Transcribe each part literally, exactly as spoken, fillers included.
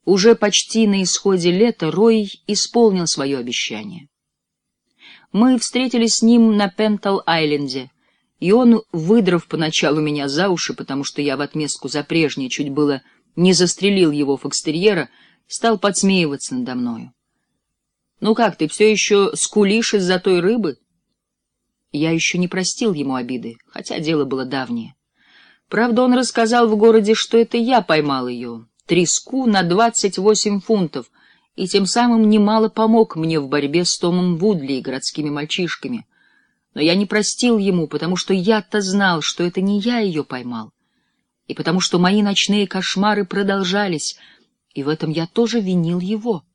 Уже почти на исходе лета Рой исполнил свое обещание. Мы встретились с ним на Пентл-Айленде, и он, выдрав поначалу меня за уши, потому что я в отместку за прежнее чуть было не застрелил его фокстерьера, стал подсмеиваться надо мною. «Ну как, ты все еще скулишь из-за той рыбы?» Я еще не простил ему обиды, хотя дело было давнее. Правда, он рассказал в городе, что это я поймал ее, треску на двадцать восемь фунтов, и тем самым немало помог мне в борьбе с Томом Вудли и городскими мальчишками. Но я не простил ему, потому что я-то знал, что это не я ее поймал, и потому что мои ночные кошмары продолжались, и в этом я тоже винил его.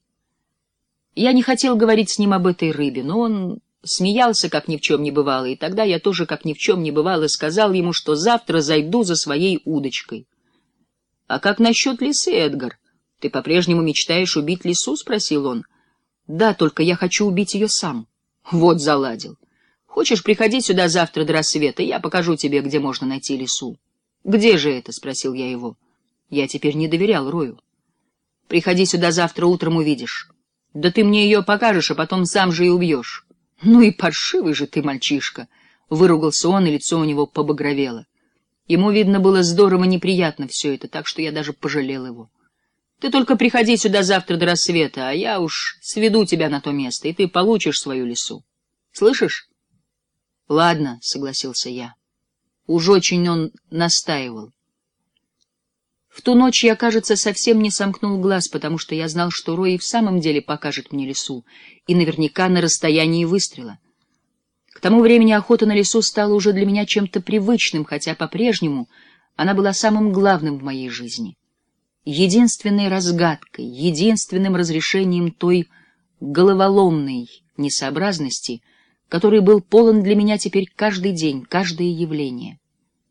Я не хотел говорить с ним об этой рыбе, но он смеялся, как ни в чем не бывало, и тогда я тоже, как ни в чем не бывало, сказал ему, что завтра зайду за своей удочкой. — А как насчет лисы, Эдгар? Ты по-прежнему мечтаешь убить лису? — спросил он. — Да, только я хочу убить ее сам. — Вот заладил. Хочешь, приходи сюда завтра до рассвета, я покажу тебе, где можно найти лису. — Где же это? — спросил я его. Я теперь не доверял Рою. — Приходи сюда завтра утром, увидишь. Да ты мне ее покажешь, а потом сам же и убьешь. — Ну и паршивый же ты, мальчишка! — выругался он, и лицо у него побагровело. Ему, видно, было здорово неприятно все это, так что я даже пожалел его. — Ты только приходи сюда завтра до рассвета, а я уж сведу тебя на то место, и ты получишь свою лису. Слышишь? — Ладно, — согласился я. Уж очень он настаивал. В ту ночь я, кажется, совсем не сомкнул глаз, потому что я знал, что Рой и в самом деле покажет мне лису, и наверняка на расстоянии выстрела. К тому времени охота на лису стала уже для меня чем-то привычным, хотя по-прежнему она была самым главным в моей жизни. Единственной разгадкой, единственным разрешением той головоломной несообразности, который был полон для меня теперь каждый день, каждое явление.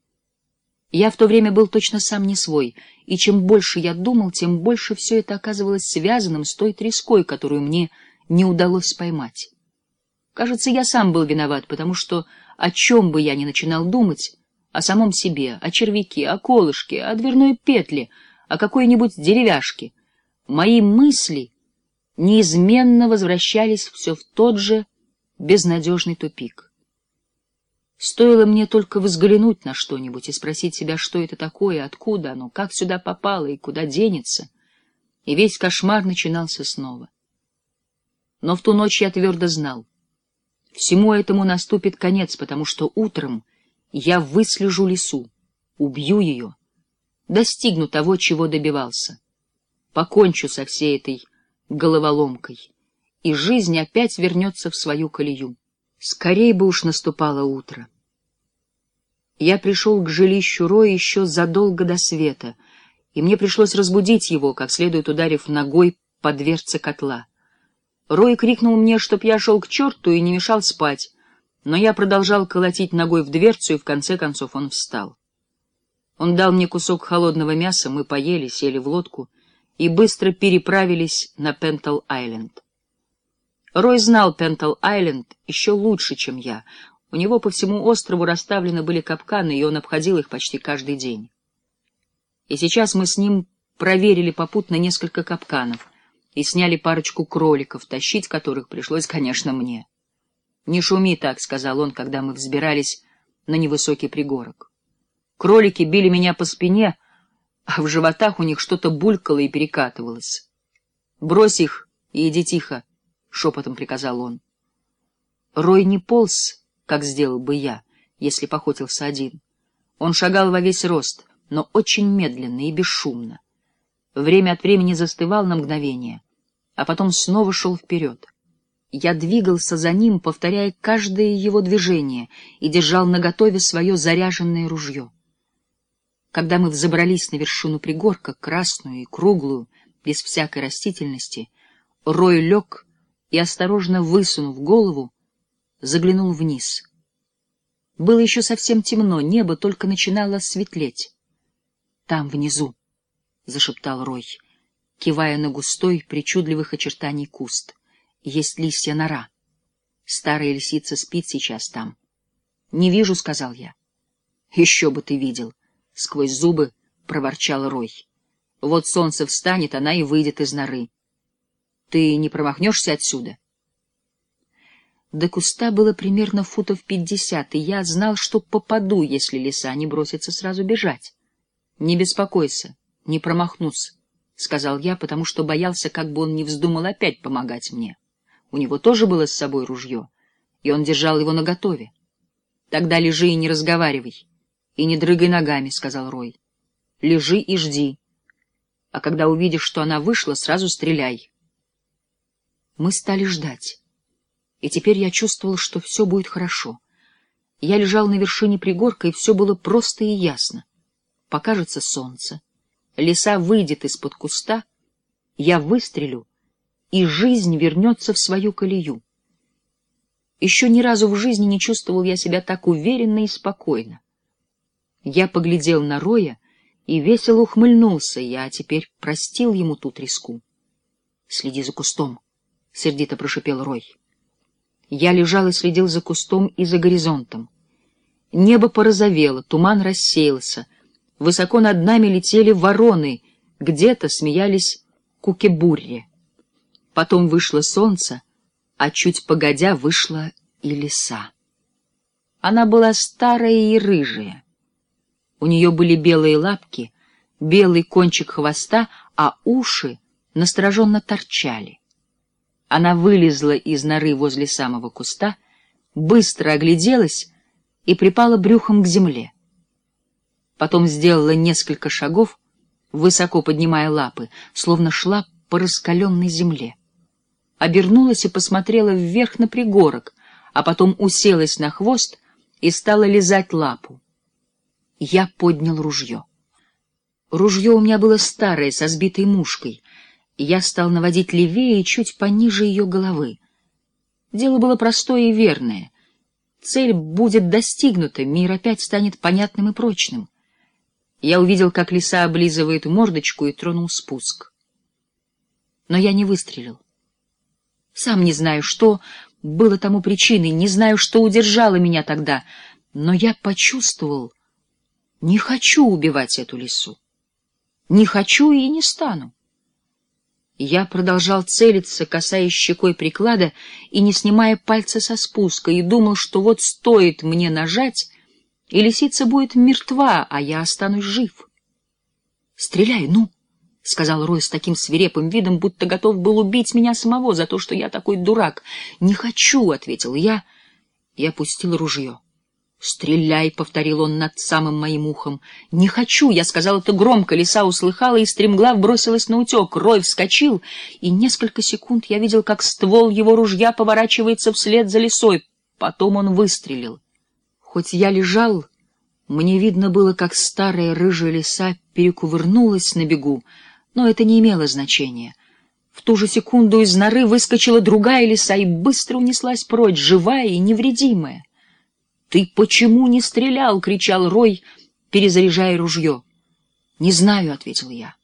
Я в то время был точно сам не свой, и чем больше я думал, тем больше все это оказывалось связанным с той треской, которую мне не удалось поймать. Кажется, я сам был виноват, потому что о чем бы я ни начинал думать, о самом себе, о червяке, о колышке, о дверной петле, о какой-нибудь деревяшке, мои мысли неизменно возвращались все в тот же безнадежный тупик. Стоило мне только взглянуть на что-нибудь и спросить себя, что это такое, откуда оно, как сюда попало и куда денется, и весь кошмар начинался снова. Но в ту ночь я твердо знал, всему этому наступит конец, потому что утром я выслежу лису, убью ее, достигну того, чего добивался, покончу со всей этой головоломкой, и жизнь опять вернется в свою колею. Скорей бы уж наступало утро. Я пришел к жилищу Роя еще задолго до света, и мне пришлось разбудить его, как следует ударив ногой по дверце котла. Рой крикнул мне, чтоб я шел к черту и не мешал спать, но я продолжал колотить ногой в дверцу, и в конце концов он встал. Он дал мне кусок холодного мяса, мы поели, сели в лодку и быстро переправились на Пентл-Айленд. Рой знал Пентл-Айленд еще лучше, чем я. У него по всему острову расставлены были капканы, и он обходил их почти каждый день. И сейчас мы с ним проверили попутно несколько капканов и сняли парочку кроликов, тащить которых пришлось, конечно, мне. «Не шуми так», — сказал он, когда мы взбирались на невысокий пригорок. Кролики били меня по спине, а в животах у них что-то булькало и перекатывалось. «Брось их и иди тихо», — шепотом приказал он. Рой не полз, как сделал бы я, если б охотился один. Он шагал во весь рост, но очень медленно и бесшумно. Время от времени застывал на мгновение, а потом снова шел вперед. Я двигался за ним, повторяя каждое его движение, и держал наготове свое заряженное ружье. Когда мы взобрались на вершину пригорка, красную и круглую, без всякой растительности, Рой лег и, осторожно высунув голову, заглянул вниз. Было еще совсем темно, небо только начинало светлеть. — Там, внизу, — зашептал Рой, кивая на густой, причудливых очертаний куст, — есть лисья нора. Старая лисица спит сейчас там. — Не вижу, — сказал я. — Еще бы ты видел, — сквозь зубы проворчал Рой. Вот солнце встанет, она и выйдет из норы. Ты не промахнешься отсюда? До куста было примерно футов пятьдесят, и я знал, что попаду, если лиса не бросится сразу бежать. — Не беспокойся, не промахнусь, — сказал я, потому что боялся, как бы он не вздумал опять помогать мне. У него тоже было с собой ружье, и он держал его наготове. — Тогда лежи и не разговаривай, и не дрыгай ногами, — сказал Рой. — Лежи и жди, а когда увидишь, что она вышла, сразу стреляй. Мы стали ждать, и теперь я чувствовал, что все будет хорошо. Я лежал на вершине пригорка, и все было просто и ясно. Покажется солнце, лиса выйдет из-под куста, я выстрелю, и жизнь вернется в свою колею. Еще ни разу в жизни не чувствовал я себя так уверенно и спокойно. Я поглядел на Роя и весело ухмыльнулся. Я теперь простил ему ту треску. — Следи за кустом, — сердито прошипел Рой. Я лежал и следил за кустом и за горизонтом. Небо порозовело, туман рассеялся. Высоко над нами летели вороны, где-то смеялись кукебурри. Потом вышло солнце, а чуть погодя вышла и лиса. Она была старая и рыжая. У нее были белые лапки, белый кончик хвоста, а уши настороженно торчали. Она вылезла из норы возле самого куста, быстро огляделась и припала брюхом к земле. Потом сделала несколько шагов, высоко поднимая лапы, словно шла по раскаленной земле. Обернулась и посмотрела вверх на пригорок, а потом уселась на хвост и стала лизать лапу. Я поднял ружье. Ружье у меня было старое, со сбитой мушкой. Я стал наводить левее и чуть пониже ее головы. Дело было простое и верное. Цель будет достигнута, мир опять станет понятным и прочным. Я увидел, как лиса облизывает мордочку, и тронул спуск. Но я не выстрелил. Сам не знаю, что было тому причиной, не знаю, что удержало меня тогда, но я почувствовал, не хочу убивать эту лису. Не хочу и не стану. Я продолжал целиться, касаясь щекой приклада и не снимая пальца со спуска, и думал, что вот стоит мне нажать, и лисица будет мертва, а я останусь жив. — Стреляй, ну! — сказал Рой с таким свирепым видом, будто готов был убить меня самого за то, что я такой дурак. — Не хочу, — ответил я, и опустил ружье. — Стреляй, — повторил он над самым моим ухом. — Не хочу, — я сказал это громко, лиса услыхала и стремглав бросилась наутек. Рой вскочил, и несколько секунд я видел, как ствол его ружья поворачивается вслед за лисой. Потом он выстрелил. Хоть я лежал, мне видно было, как старая рыжая лиса перекувырнулась на бегу, но это не имело значения. В ту же секунду из норы выскочила другая лиса и быстро унеслась прочь, живая и невредимая. — Ты почему не стрелял? — кричал Рой, перезаряжая ружье. — Не знаю, — ответил я.